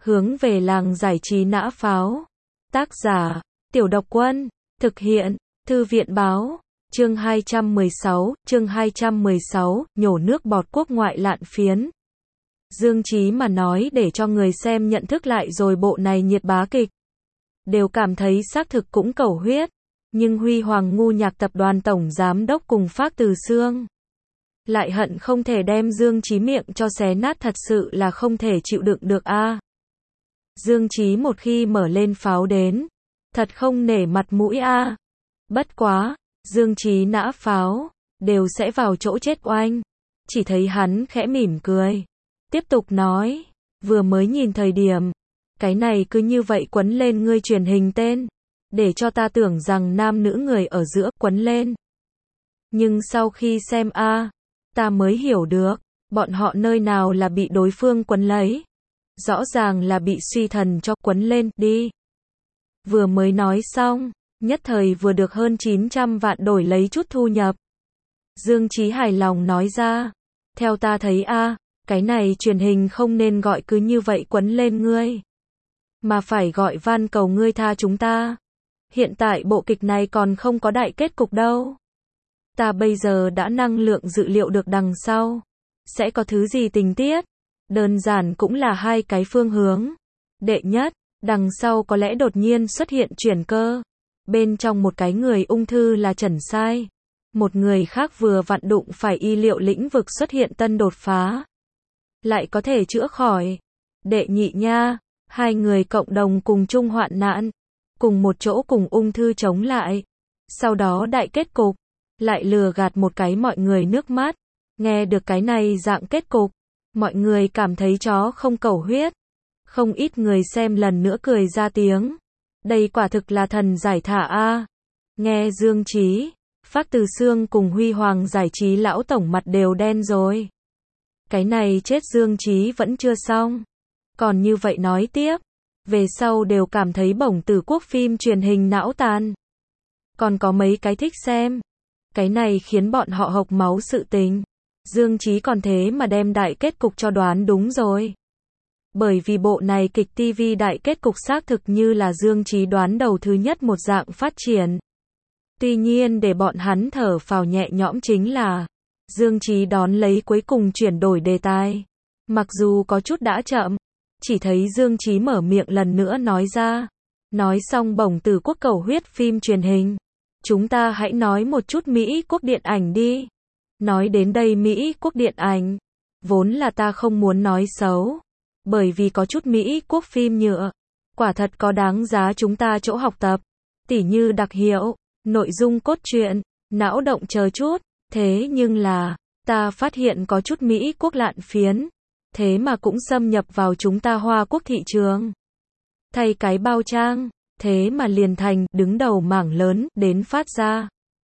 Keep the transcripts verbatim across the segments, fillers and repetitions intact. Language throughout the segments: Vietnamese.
Hướng về làng giải trí nã pháo. Tác giả, Tiểu Độc Quân. Thực hiện, Thư viện báo. Chương hai trăm mười sáu, chương hai trăm mười sáu, nhổ nước bọt quốc ngoại lạn phiến. Dương Chí mà nói để cho người xem nhận thức lại rồi bộ này nhiệt bá kịch. Đều cảm thấy xác thực cũng cầu huyết. Nhưng Huy Hoàng ngu nhạc tập đoàn tổng giám đốc cùng Phác Từ Xương lại hận không thể đem Dương Chí miệng cho xé nát, thật sự là không thể chịu đựng được a. À. Dương Chí một khi mở lên pháo đến, thật không nể mặt mũi a. À. Bất quá, Dương Chí nã pháo, đều sẽ vào chỗ chết oanh. Chỉ thấy hắn khẽ mỉm cười, tiếp tục nói, vừa mới nhìn thời điểm, cái này cứ như vậy quấn lên ngươi truyền hình tên, để cho ta tưởng rằng nam nữ người ở giữa quấn lên. Nhưng sau khi xem a, à, ta mới hiểu được, bọn họ nơi nào là bị đối phương quấn lấy. Rõ ràng là bị suy thần cho quấn lên đi. Vừa mới nói xong, nhất thời vừa được hơn chín trăm vạn đổi lấy chút thu nhập. Dương Chí hài lòng nói ra, theo ta thấy a, à, cái này truyền hình không nên gọi cứ như vậy quấn lên ngươi, mà phải gọi van cầu ngươi tha chúng ta. Hiện tại bộ kịch này còn không có đại kết cục đâu. Ta bây giờ đã năng lượng dự liệu được đằng sau sẽ có thứ gì tình tiết. Đơn giản cũng là hai cái phương hướng. Đệ nhất, đằng sau có lẽ đột nhiên xuất hiện chuyển cơ. Bên trong một cái người ung thư là Trần Sai. Một người khác vừa vặn đụng phải y liệu lĩnh vực xuất hiện tân đột phá. Lại có thể chữa khỏi. Đệ nhị nha, hai người cộng đồng cùng chung hoạn nạn. Cùng một chỗ cùng ung thư chống lại. Sau đó đại kết cục, lại lừa gạt một cái mọi người nước mắt. Nghe được cái này dạng kết cục, mọi người cảm thấy chó không cầu huyết. Không ít người xem lần nữa cười ra tiếng. Đây quả thực là thần giải thả a. À. Nghe Dương Chí, Phác Từ Xương cùng Huy Hoàng giải trí lão tổng mặt đều đen rồi. Cái này chết Dương Chí vẫn chưa xong. Còn như vậy nói tiếp, về sau đều cảm thấy Bổng Tử Quốc phim truyền hình não tàn. Còn có mấy cái thích xem. Cái này khiến bọn họ hộc máu sự tình. Dương Chí còn thế mà đem đại kết cục cho đoán đúng rồi. Bởi vì bộ này kịch ti vi đại kết cục xác thực như là Dương Chí đoán đầu thứ nhất một dạng phát triển. Tuy nhiên để bọn hắn thở phào nhẹ nhõm chính là Dương Chí đón lấy cuối cùng chuyển đổi đề tài. Mặc dù có chút đã chậm, chỉ thấy Dương Chí mở miệng lần nữa nói ra. Nói xong Bổng Tử Quốc cầu huyết phim truyền hình. Chúng ta hãy nói một chút Mỹ quốc điện ảnh đi. Nói đến đây Mỹ quốc điện ảnh, vốn là ta không muốn nói xấu. Bởi vì có chút Mỹ quốc phim nhựa, quả thật có đáng giá chúng ta chỗ học tập. Tỉ như đặc hiệu, nội dung cốt truyện, não động chờ chút. Thế nhưng là, ta phát hiện có chút Mỹ quốc lạn phiến. Thế mà cũng xâm nhập vào chúng ta Hoa quốc thị trường. Thay cái bao trang, thế mà liền thành đứng đầu mảng lớn đến phát ra.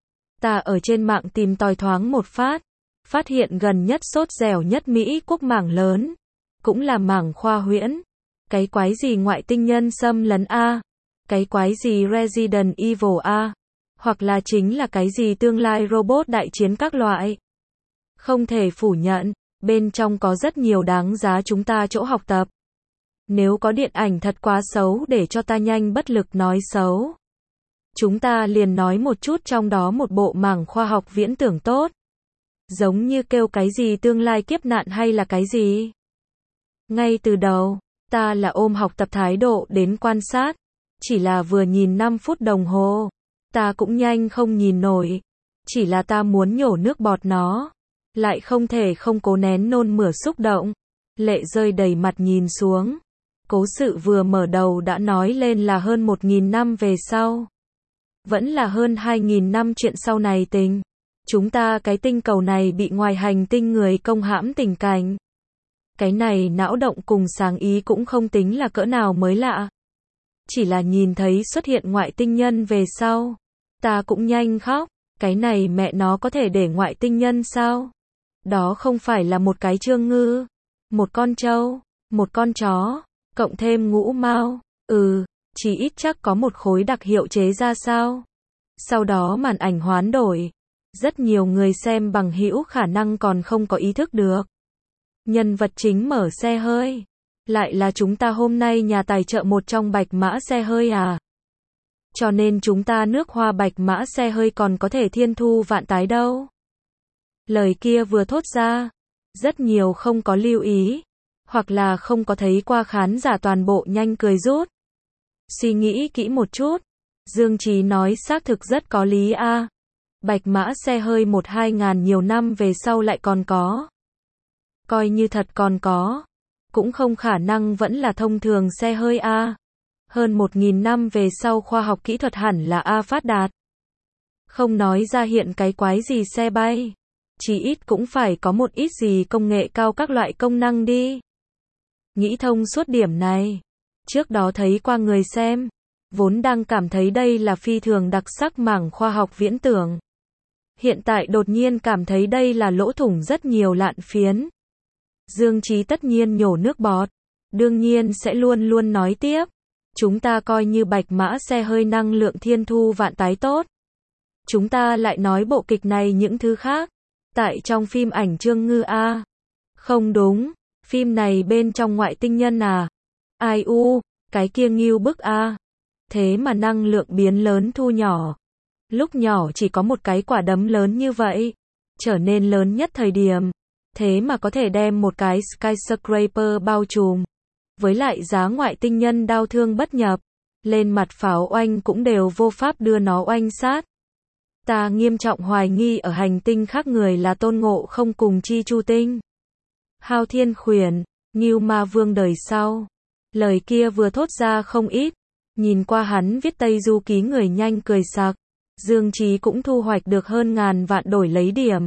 Ta ở trên mạng tìm tòi thoáng một phát, phát hiện gần nhất sốt dẻo nhất Mỹ quốc mảng lớn, cũng là mảng khoa huyễn. Cái quái gì ngoại tinh nhân xâm lấn a, cái quái gì Resident Evil a, hoặc là chính là cái gì tương lai robot đại chiến các loại. Không thể phủ nhận, bên trong có rất nhiều đáng giá chúng ta chỗ học tập. Nếu có điện ảnh thật quá xấu để cho ta nhanh bất lực nói xấu. Chúng ta liền nói một chút trong đó một bộ mảng khoa học viễn tưởng tốt. Giống như kêu cái gì tương lai kiếp nạn hay là cái gì. Ngay từ đầu, ta là ôm học tập thái độ đến quan sát. Chỉ là vừa nhìn năm phút đồng hồ, ta cũng nhanh không nhìn nổi. Chỉ là ta muốn nhổ nước bọt nó. Lại không thể không cố nén nôn mửa xúc động. Lệ rơi đầy mặt nhìn xuống. Cố sự vừa mở đầu đã nói lên là hơn một nghìn năm về sau. Vẫn là hơn hai nghìn năm chuyện sau này tình. Chúng ta cái tinh cầu này bị ngoài hành tinh người công hãm tình cảnh. Cái này não động cùng sáng ý cũng không tính là cỡ nào mới lạ. Chỉ là nhìn thấy xuất hiện ngoại tinh nhân về sau. Ta cũng nhanh khóc. Cái này mẹ nó có thể để ngoại tinh nhân sao? Đó không phải là một cái trương ngư, một con trâu, một con chó, cộng thêm ngũ mao. Ừ, chỉ ít chắc có một khối đặc hiệu chế ra sao. Sau đó màn ảnh hoán đổi. Rất nhiều người xem bằng hữu khả năng còn không có ý thức được. Nhân vật chính mở xe hơi. Lại là chúng ta hôm nay nhà tài trợ một trong bạch mã xe hơi à? Cho nên chúng ta nước hoa bạch mã xe hơi còn có thể thiên thu vạn tái đâu. Lời kia vừa thốt ra, rất nhiều không có lưu ý, hoặc là không có thấy qua khán giả toàn bộ nhanh cười rút. Suy nghĩ kỹ một chút, Dương Chí nói xác thực rất có lý a. Bạch mã xe hơi một hai ngàn nhiều năm về sau lại còn có. Coi như thật còn có, cũng không khả năng vẫn là thông thường xe hơi a. Hơn một nghìn năm về sau khoa học kỹ thuật hẳn là a phát đạt. Không nói ra hiện cái quái gì xe bay, chỉ ít cũng phải có một ít gì công nghệ cao các loại công năng đi. Nghĩ thông suốt điểm này, trước đó thấy qua người xem, vốn đang cảm thấy đây là phi thường đặc sắc mảng khoa học viễn tưởng. Hiện tại đột nhiên cảm thấy đây là lỗ thủng rất nhiều lạn phiến. Dương Chí tất nhiên nhổ nước bọt, đương nhiên sẽ luôn luôn nói tiếp. Chúng ta coi như bạch mã xe hơi năng lượng thiên thu vạn tái tốt. Chúng ta lại nói bộ kịch này những thứ khác. Tại trong phim ảnh Trương Ngư a. Không đúng, phim này bên trong ngoại tinh nhân à. Ai u, cái kia nghiêu bức a. Thế mà năng lượng biến lớn thu nhỏ. Lúc nhỏ chỉ có một cái quả đấm lớn như vậy, trở nên lớn nhất thời điểm. Thế mà có thể đem một cái skyscraper bao trùm. Với lại giá ngoại tinh nhân đau thương bất nhập, lên mặt pháo oanh cũng đều vô pháp đưa nó oanh sát. Ta nghiêm trọng hoài nghi ở hành tinh khác người là Tôn Ngộ Không cùng Chi Chu Tinh. Hao Thiên Khuyển, Ngưu Ma Vương đời sau. Lời kia vừa thốt ra không ít, nhìn qua hắn viết Tây Du Ký người nhanh cười sặc. Dương Chí cũng thu hoạch được hơn ngàn vạn đổi lấy điểm.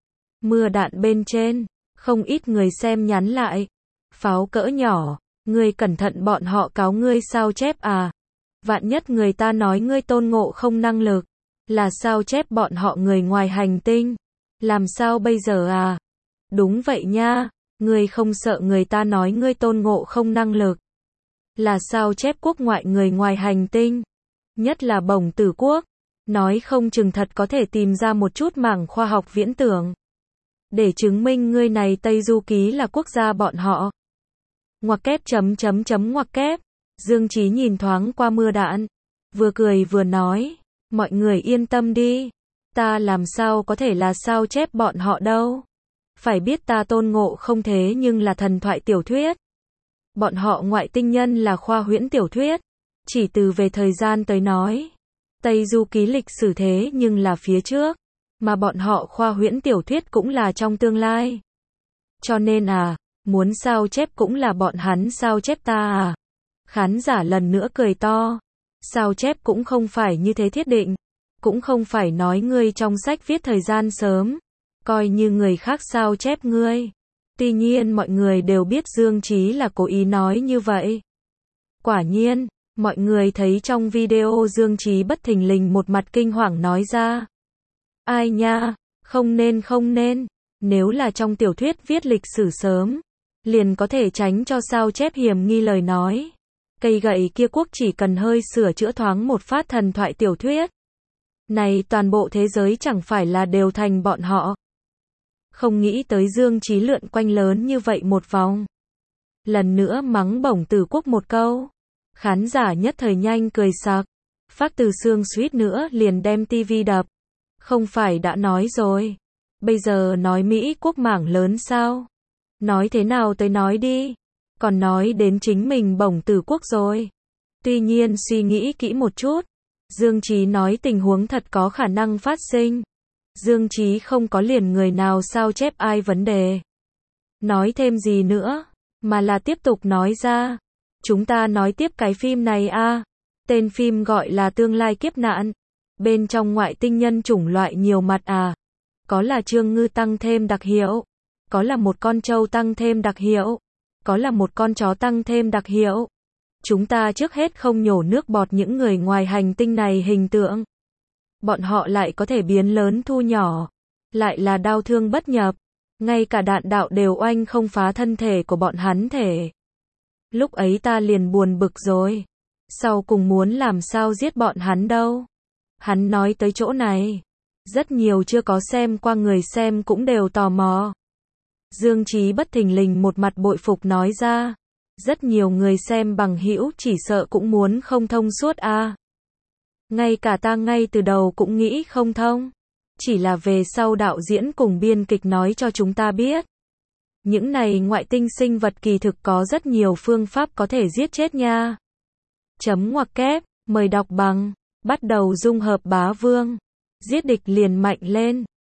Mưa đạn bên trên, không ít người xem nhắn lại. Pháo cỡ nhỏ, ngươi cẩn thận bọn họ cáo ngươi sao chép à. Vạn nhất người ta nói ngươi Tôn Ngộ Không năng lực, là sao chép bọn họ người ngoài hành tinh. Làm sao bây giờ à? Đúng vậy nha, ngươi không sợ người ta nói ngươi Tôn Ngộ Không năng lực, là sao chép quốc ngoại người ngoài hành tinh. Nhất là Bổng Tử Quốc, nói không chừng thật có thể tìm ra một chút mảng khoa học viễn tưởng. Để chứng minh ngươi này Tây Du Ký là quốc gia bọn họ. Ngoặc kép chấm chấm chấm ngoặc kép. Dương Chí nhìn thoáng qua mưa đạn, vừa cười vừa nói, mọi người yên tâm đi, ta làm sao có thể là sao chép bọn họ đâu. Phải biết ta Tôn Ngộ Không thế nhưng là thần thoại tiểu thuyết. Bọn họ ngoại tinh nhân là khoa huyễn tiểu thuyết. Chỉ từ về thời gian tới nói, Tây Du Ký lịch sử thế nhưng là phía trước, mà bọn họ khoa huyễn tiểu thuyết cũng là trong tương lai. Cho nên à, muốn sao chép cũng là bọn hắn sao chép ta à. Khán giả lần nữa cười to. Sao chép cũng không phải như thế thiết định, cũng không phải nói ngươi trong sách viết thời gian sớm, coi như người khác sao chép ngươi. Tuy nhiên mọi người đều biết Dương Chí là cố ý nói như vậy. Quả nhiên, mọi người thấy trong video Dương Chí bất thình lình một mặt kinh hoàng nói ra. Ai nha, không nên không nên, nếu là trong tiểu thuyết viết lịch sử sớm, liền có thể tránh cho sao chép hiểm nghi lời nói. Cây gậy kia quốc chỉ cần hơi sửa chữa thoáng một phát thần thoại tiểu thuyết. Này toàn bộ thế giới chẳng phải là đều thành bọn họ. Không nghĩ tới Dương Chí lượn quanh lớn như vậy một vòng. Lần nữa mắng Bổng Tử Quốc một câu. Khán giả nhất thời nhanh cười sặc. Phác Từ Sương suýt nữa liền đem tivi đập. Không phải đã nói rồi. Bây giờ nói Mỹ quốc mảng lớn sao? Nói thế nào tới nói đi. Còn nói đến chính mình Bổng Tử Quốc rồi. Tuy nhiên suy nghĩ kỹ một chút, Dương Chí nói tình huống thật có khả năng phát sinh. Dương Chí không có liền người nào sao chép ai vấn đề. Nói thêm gì nữa, mà là tiếp tục nói ra. Chúng ta nói tiếp cái phim này a. Tên phim gọi là Tương Lai Kiếp Nạn. Bên trong ngoại tinh nhân chủng loại nhiều mặt à. Có là Trương Ngư tăng thêm đặc hiệu. Có là một con trâu tăng thêm đặc hiệu. Có là một con chó tăng thêm đặc hiệu. Chúng ta trước hết không nhổ nước bọt những người ngoài hành tinh này hình tượng. Bọn họ lại có thể biến lớn thu nhỏ. Lại là đau thương bất nhập. Ngay cả đạn đạo đều oanh không phá thân thể của bọn hắn thể. Lúc ấy ta liền buồn bực rồi. Sau cùng muốn làm sao giết bọn hắn đâu. Hắn nói tới chỗ này. Rất nhiều chưa có xem qua người xem cũng đều tò mò. Dương Chí bất thình lình một mặt bội phục nói ra. Rất nhiều người xem bằng hữu chỉ sợ cũng muốn không thông suốt a. Ngay cả ta ngay từ đầu cũng nghĩ không thông. Chỉ là về sau đạo diễn cùng biên kịch nói cho chúng ta biết. Những này ngoại tinh sinh vật kỳ thực có rất nhiều phương pháp có thể giết chết nha. Chấm ngoặc kép, mời đọc bằng, bắt đầu dung hợp bá vương. Giết địch liền mạnh lên.